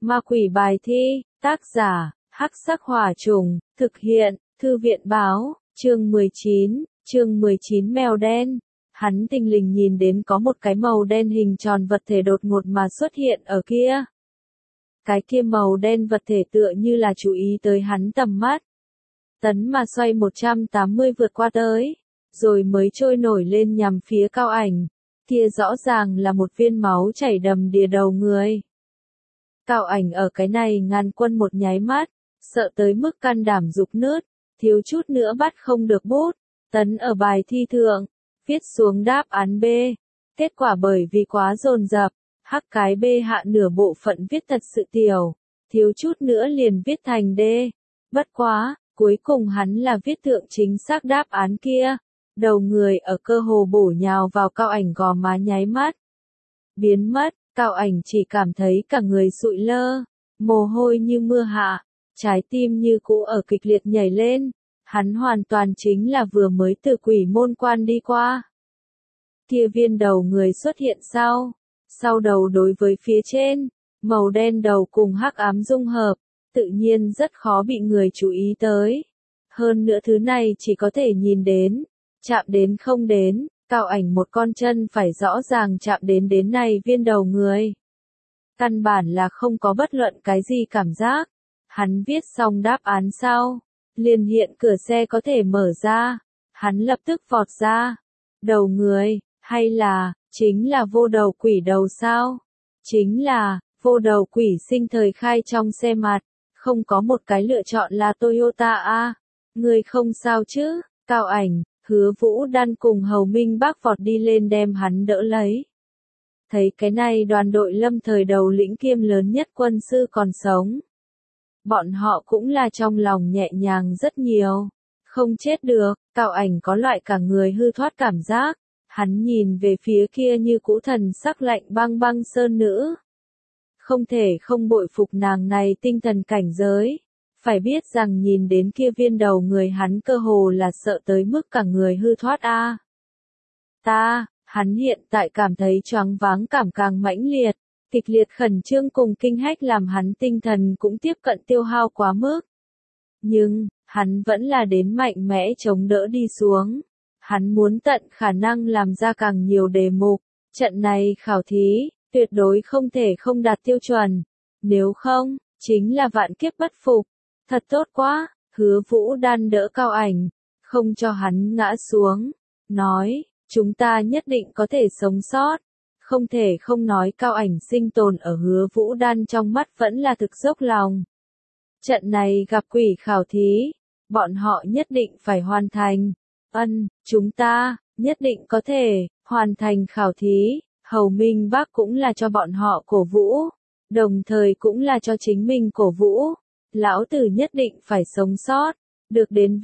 Ma quỷ bài thi, tác giả, Hắc Sắc Hỏa Trùng, thực hiện, Thư viện báo, chương 19 mèo đen. Hắn thình lình nhìn đến có một cái màu đen hình tròn vật thể đột ngột mà xuất hiện ở kia. Cái kia màu đen vật thể tựa như là chú ý tới hắn tầm mắt. Tấn mà xoay 180 vượt qua tới, rồi mới trôi nổi lên nhằm phía Cao Ảnh. Kia rõ ràng là một viên máu chảy đầm đìa đầu người. Cao Ảnh ở cái này ngàn quân một nháy mắt, sợ tới mức can đảm rục nứt, thiếu chút nữa bắt không được bút. Tấn ở bài thi thượng, viết xuống đáp án B. Kết quả bởi vì quá dồn dập, hắc cái B hạ nửa bộ phận viết thật sự tiểu, thiếu chút nữa liền viết thành D. Bất quá, cuối cùng hắn là viết thượng chính xác đáp án kia. Đầu người ở cơ hồ bổ nhào vào Cao Ảnh gò má nháy mắt. Biến mất, Cao Ảnh chỉ cảm thấy cả người sụi lơ, mồ hôi như mưa hạ, trái tim như cũ ở kịch liệt nhảy lên. Hắn hoàn toàn chính là vừa mới từ quỷ môn quan đi qua. Kia viên đầu người xuất hiện sau đầu đối với phía trên, màu đen đầu cùng hắc ám dung hợp, tự nhiên rất khó bị người chú ý tới. Hơn nữa thứ này chỉ có thể nhìn đến, chạm đến không đến, Cao Ảnh một con chân phải rõ ràng chạm đến này viên đầu người. Căn bản là không có bất luận cái gì cảm giác. Hắn viết xong đáp án sau, liền hiện cửa xe có thể mở ra, hắn lập tức vọt ra. Đầu người, hay là, chính là vô đầu quỷ đầu sao? Chính là, vô đầu quỷ sinh thời khai trong xe mặt, không có một cái lựa chọn là Toyota a. Người không sao chứ? Cao Ảnh, Hứa Vũ Đan cùng Hầu Minh Bác vọt đi lên đem hắn đỡ lấy. Thấy cái này đoàn đội lâm thời đầu lĩnh kiêm lớn nhất quân sư còn sống. Bọn họ cũng là trong lòng nhẹ nhàng rất nhiều. Không chết được, Cao Ảnh có loại cả người hư thoát cảm giác. Hắn nhìn về phía kia như cũ thần sắc lạnh băng băng sơn nữ. Không thể không bội phục nàng này tinh thần cảnh giới. Phải biết rằng nhìn đến kia viên đầu người hắn cơ hồ là sợ tới mức cả người hư thoát a. Hắn hiện tại cảm thấy choáng váng cảm càng mãnh liệt, kịch liệt khẩn trương cùng kinh hách làm hắn tinh thần cũng tiếp cận tiêu hao quá mức. Nhưng, hắn vẫn là đến mạnh mẽ chống đỡ đi xuống. Hắn muốn tận khả năng làm ra càng nhiều đề mục, trận này khảo thí, tuyệt đối không thể không đạt tiêu chuẩn. Nếu không, chính là vạn kiếp bất phục. Thật tốt quá, Hứa Vũ Đan đỡ Cao Ảnh, không cho hắn ngã xuống, nói, chúng ta nhất định có thể sống sót. Không thể không nói Cao Ảnh sinh tồn ở Hứa Vũ Đan trong mắt vẫn là thực dốc lòng. Trận này gặp quỷ khảo thí, bọn họ nhất định phải hoàn thành. Chúng ta, nhất định có thể, hoàn thành khảo thí. Hầu Minh Bác cũng là cho bọn họ cổ vũ, đồng thời cũng là cho chính mình cổ vũ. Lão tử nhất định phải sống sót, được đến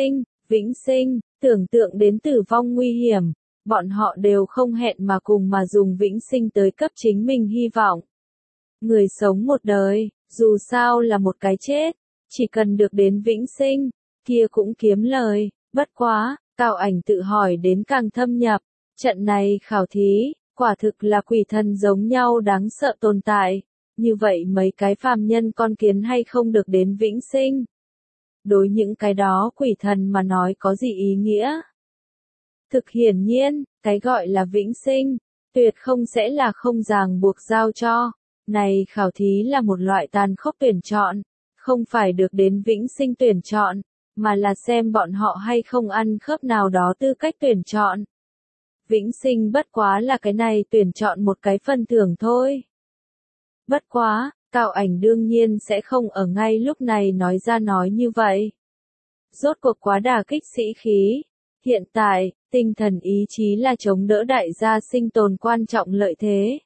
vĩnh sinh, tưởng tượng đến tử vong nguy hiểm, bọn họ đều không hẹn mà cùng mà dùng vĩnh sinh tới cấp chính mình hy vọng. Người sống một đời, dù sao là một cái chết, chỉ cần được đến vĩnh sinh, kia cũng kiếm lời. Bất quá, Cao Ảnh tự hỏi đến càng thâm nhập, trận này khảo thí, quả thực là quỷ thần giống nhau đáng sợ tồn tại. Như vậy mấy cái phàm nhân con kiến hay không được đến vĩnh sinh? Đối những cái đó quỷ thần mà nói có gì ý nghĩa? Thực hiển nhiên, cái gọi là vĩnh sinh, tuyệt không sẽ là không ràng buộc giao cho. Này khảo thí là một loại tàn khốc tuyển chọn, không phải được đến vĩnh sinh tuyển chọn, mà là xem bọn họ hay không ăn khớp nào đó tư cách tuyển chọn. Vĩnh sinh bất quá là cái này tuyển chọn một cái phần thưởng thôi. Bất quá, Cao Ảnh đương nhiên sẽ không ở ngay lúc này nói ra nói như vậy. Rốt cuộc quá đả kích sĩ khí. Hiện tại, tinh thần ý chí là chống đỡ đại gia sinh tồn quan trọng lợi thế.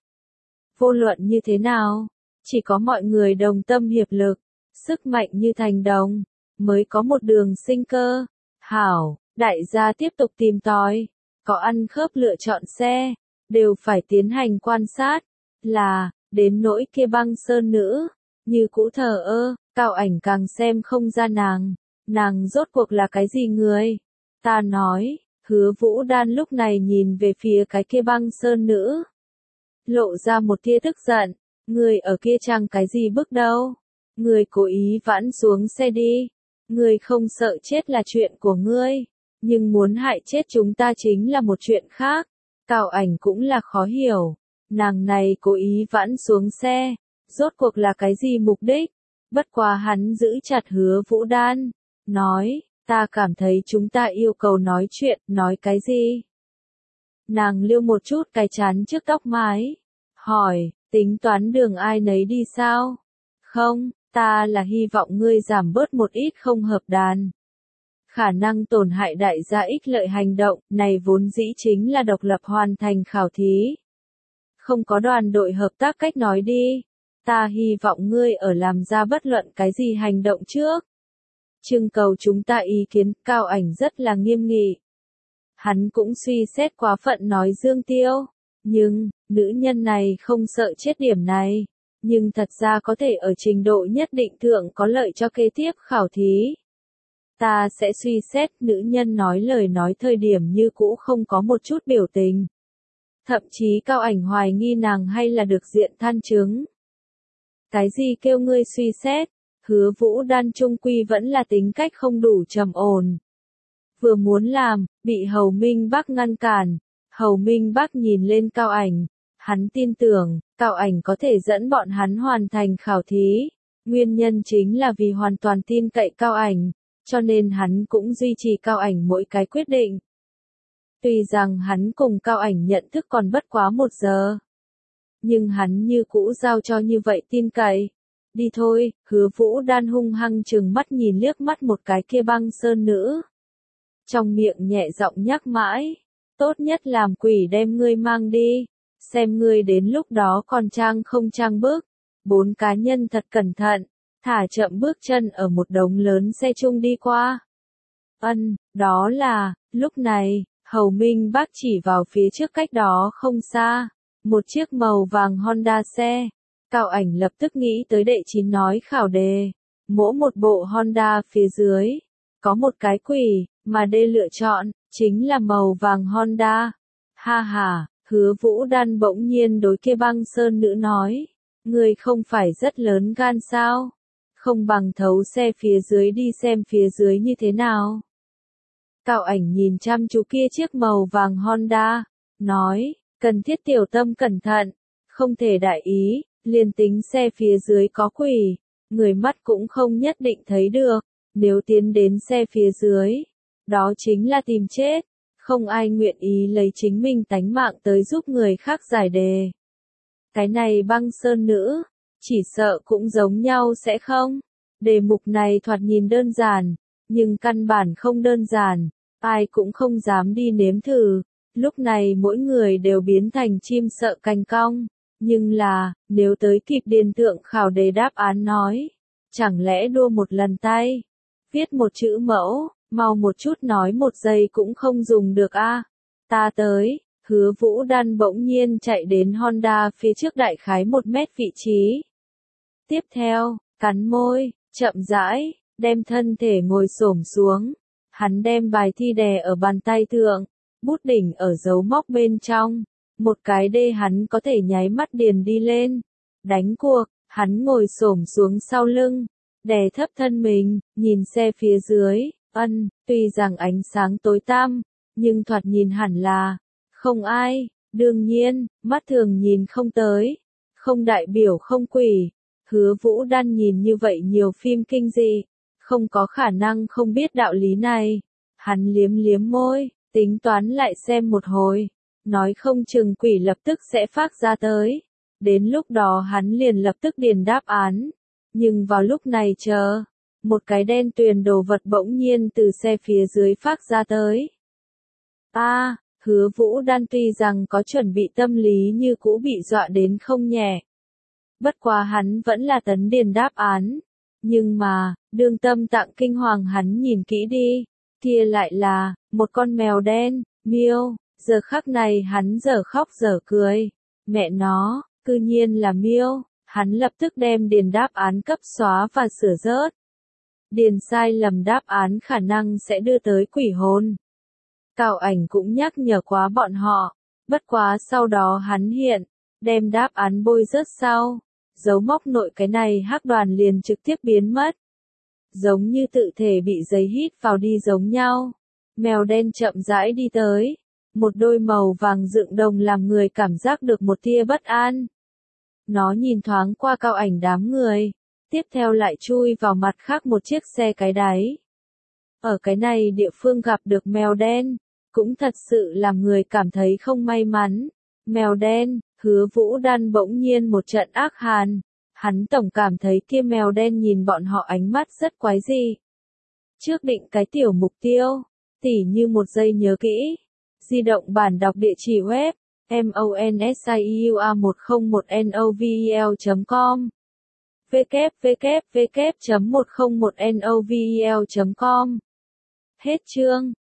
Vô luận như thế nào, chỉ có mọi người đồng tâm hiệp lực, sức mạnh như thành đồng, mới có một đường sinh cơ. Hảo, đại gia tiếp tục tìm tòi, có ăn khớp lựa chọn xe, đều phải tiến hành quan sát, đến nỗi kia băng sơn nữ, như cũ thờ ơ, Cao Ảnh càng xem không ra nàng rốt cuộc là cái gì người. Ta nói, Hứa Vũ Đan lúc này nhìn về phía cái kia băng sơn nữ. Lộ ra một tia tức giận, Ngươi ở kia chăng cái gì bức đâu? Ngươi cố ý vãn xuống xe đi. Ngươi không sợ chết là chuyện của ngươi, nhưng muốn hại chết chúng ta chính là một chuyện khác. Cao Ảnh cũng là khó hiểu. Nàng này cố ý vãn xuống xe, rốt cuộc là cái gì mục đích? Bất quá hắn giữ chặt Hứa Vũ Đan, nói, ta cảm thấy chúng ta yêu cầu nói chuyện, nói cái gì? Nàng liêu một chút cái chán trước tóc mái, hỏi, tính toán đường ai nấy đi sao? Không, ta là hy vọng ngươi giảm bớt một ít không hợp đàn. Khả năng tổn hại đại gia ích lợi hành động, này vốn dĩ chính là độc lập hoàn thành khảo thí. Không có đoàn đội hợp tác cách nói đi. Ta hy vọng ngươi ở làm ra bất luận cái gì hành động trước. Trưng cầu chúng ta ý kiến, Cao Ảnh rất là nghiêm nghị. Hắn cũng suy xét quá phận nói Dương Tiêu. Nhưng, nữ nhân này không sợ chết điểm này. Nhưng thật ra có thể ở trình độ nhất định thượng có lợi cho kế tiếp khảo thí. Ta sẽ suy xét, nữ nhân nói lời nói thời điểm như cũ không có một chút biểu tình. Thậm chí Cao Ảnh hoài nghi nàng hay là được diện than chứng. Cái gì kêu ngươi suy xét? Hứa Vũ Đan trung quy vẫn là tính cách không đủ trầm ổn. Vừa muốn làm, bị Hầu Minh Bắc ngăn cản. Hầu Minh Bắc nhìn lên Cao Ảnh. Hắn tin tưởng, Cao Ảnh có thể dẫn bọn hắn hoàn thành khảo thí. Nguyên nhân chính là vì hoàn toàn tin cậy Cao Ảnh, cho nên hắn cũng duy trì Cao Ảnh mỗi cái quyết định. Tuy rằng hắn cùng Cao Ảnh nhận thức còn bất quá 1 giờ. Nhưng hắn như cũ giao cho như vậy tin cậy. Đi thôi, Hứa Vũ Đan hung hăng trừng mắt nhìn liếc mắt một cái kia băng sơn nữ. Trong miệng nhẹ giọng nhắc mãi, tốt nhất làm quỷ đem ngươi mang đi, xem ngươi đến lúc đó còn trang không trang bước. 4 cá nhân thật cẩn thận, thả chậm bước chân ở một đống lớn xe chung đi qua. Đó là, lúc này, Hầu Minh Bắc chỉ vào phía trước cách đó không xa, một chiếc màu vàng Honda xe. Cao Ảnh lập tức nghĩ tới đệ 9 nói khảo đề. Mỗi một bộ Honda phía dưới, có một cái quỷ, mà D lựa chọn, chính là màu vàng Honda. Ha ha, Hứa Vũ Đan bỗng nhiên đối kia băng sơn nữ nói. Người không phải rất lớn gan sao? Không bằng thấu xe phía dưới đi xem phía dưới như thế nào. Cao Ảnh nhìn chăm chú kia chiếc màu vàng Honda, nói, cần thiết tiểu tâm cẩn thận, không thể đại ý, liền tính xe phía dưới có quỷ, người mắt cũng không nhất định thấy được, nếu tiến đến xe phía dưới, đó chính là tìm chết, không ai nguyện ý lấy chính mình tánh mạng tới giúp người khác giải đề. Cái này băng sơn nữ, chỉ sợ cũng giống nhau sẽ không? Đề mục này thoạt nhìn đơn giản, nhưng căn bản không đơn giản, ai cũng không dám đi nếm thử. Lúc này mỗi người đều biến thành chim sợ cành cong, nhưng là, nếu tới kịp điền tượng khảo đề đáp án nói, chẳng lẽ đua một lần tay, viết một chữ mẫu, mau một chút nói 1 giây cũng không dùng được a. Ta tới. Hứa Vũ Đan bỗng nhiên chạy đến Honda phía trước đại khái 1 mét vị trí. Tiếp theo, cắn môi, chậm rãi, đem thân thể ngồi xổm xuống. Hắn đem bài thi đè ở bàn tay thượng, bút đỉnh ở dấu móc bên trong. Một cái đê hắn có thể nháy mắt điền đi lên. Đánh cuộc, hắn ngồi xổm xuống sau lưng, đè thấp thân mình, nhìn xe phía dưới. Tuy rằng ánh sáng tối tăm, nhưng thoạt nhìn hẳn là không ai, đương nhiên, mắt thường nhìn không tới, không đại biểu không quỷ. Hứa Vũ Đan nhìn như vậy nhiều phim kinh dị, không có khả năng không biết đạo lý này. Hắn liếm liếm môi, tính toán lại xem một hồi, nói không chừng quỷ lập tức sẽ phát ra tới. Đến lúc đó hắn liền lập tức điền đáp án. Nhưng vào lúc này chờ, một cái đen tuyền đồ vật bỗng nhiên từ xe phía dưới phát ra tới. Hứa Vũ Đan tuy rằng có chuẩn bị tâm lý như cũ bị dọa đến không nhẹ. Bất quá hắn vẫn là tấn điền đáp án. Nhưng mà, đương tâm tạng kinh hoàng hắn nhìn kỹ đi, kia lại là, một con mèo đen, miêu. Giờ khắc này hắn dở khóc dở cười. Mẹ nó, cư nhiên là miêu. Hắn lập tức đem điền đáp án cấp xóa và sửa rớt. Điền sai lầm đáp án khả năng sẽ đưa tới quỷ hồn. Cao Ảnh cũng nhắc nhở quá bọn họ, bất quá sau đó hắn hiện, đem đáp án bôi rớt sau, dấu mốc nội cái này hắc đoàn liền trực tiếp biến mất. Giống như tự thể bị giấy hít vào đi giống nhau. Mèo đen chậm rãi đi tới. Một đôi màu vàng dựng đồng làm người cảm giác được một tia bất an. Nó nhìn thoáng qua cao ảnh đám người. Tiếp theo lại chui vào mặt khác một chiếc xe cái đáy. Ở cái này địa phương gặp được mèo đen. Cũng thật sự làm người cảm thấy không may mắn. Mèo đen, Hứa Vũ Đan bỗng nhiên một trận ác hàn. Hắn tổng cảm thấy kia mèo đen nhìn bọn họ ánh mắt rất quái dị. Trước định cái tiểu mục tiêu, tỉ như một giây nhớ kỹ. Di động bản đọc địa chỉ web, monsieur101novel.com www.101novel.com Hết chương.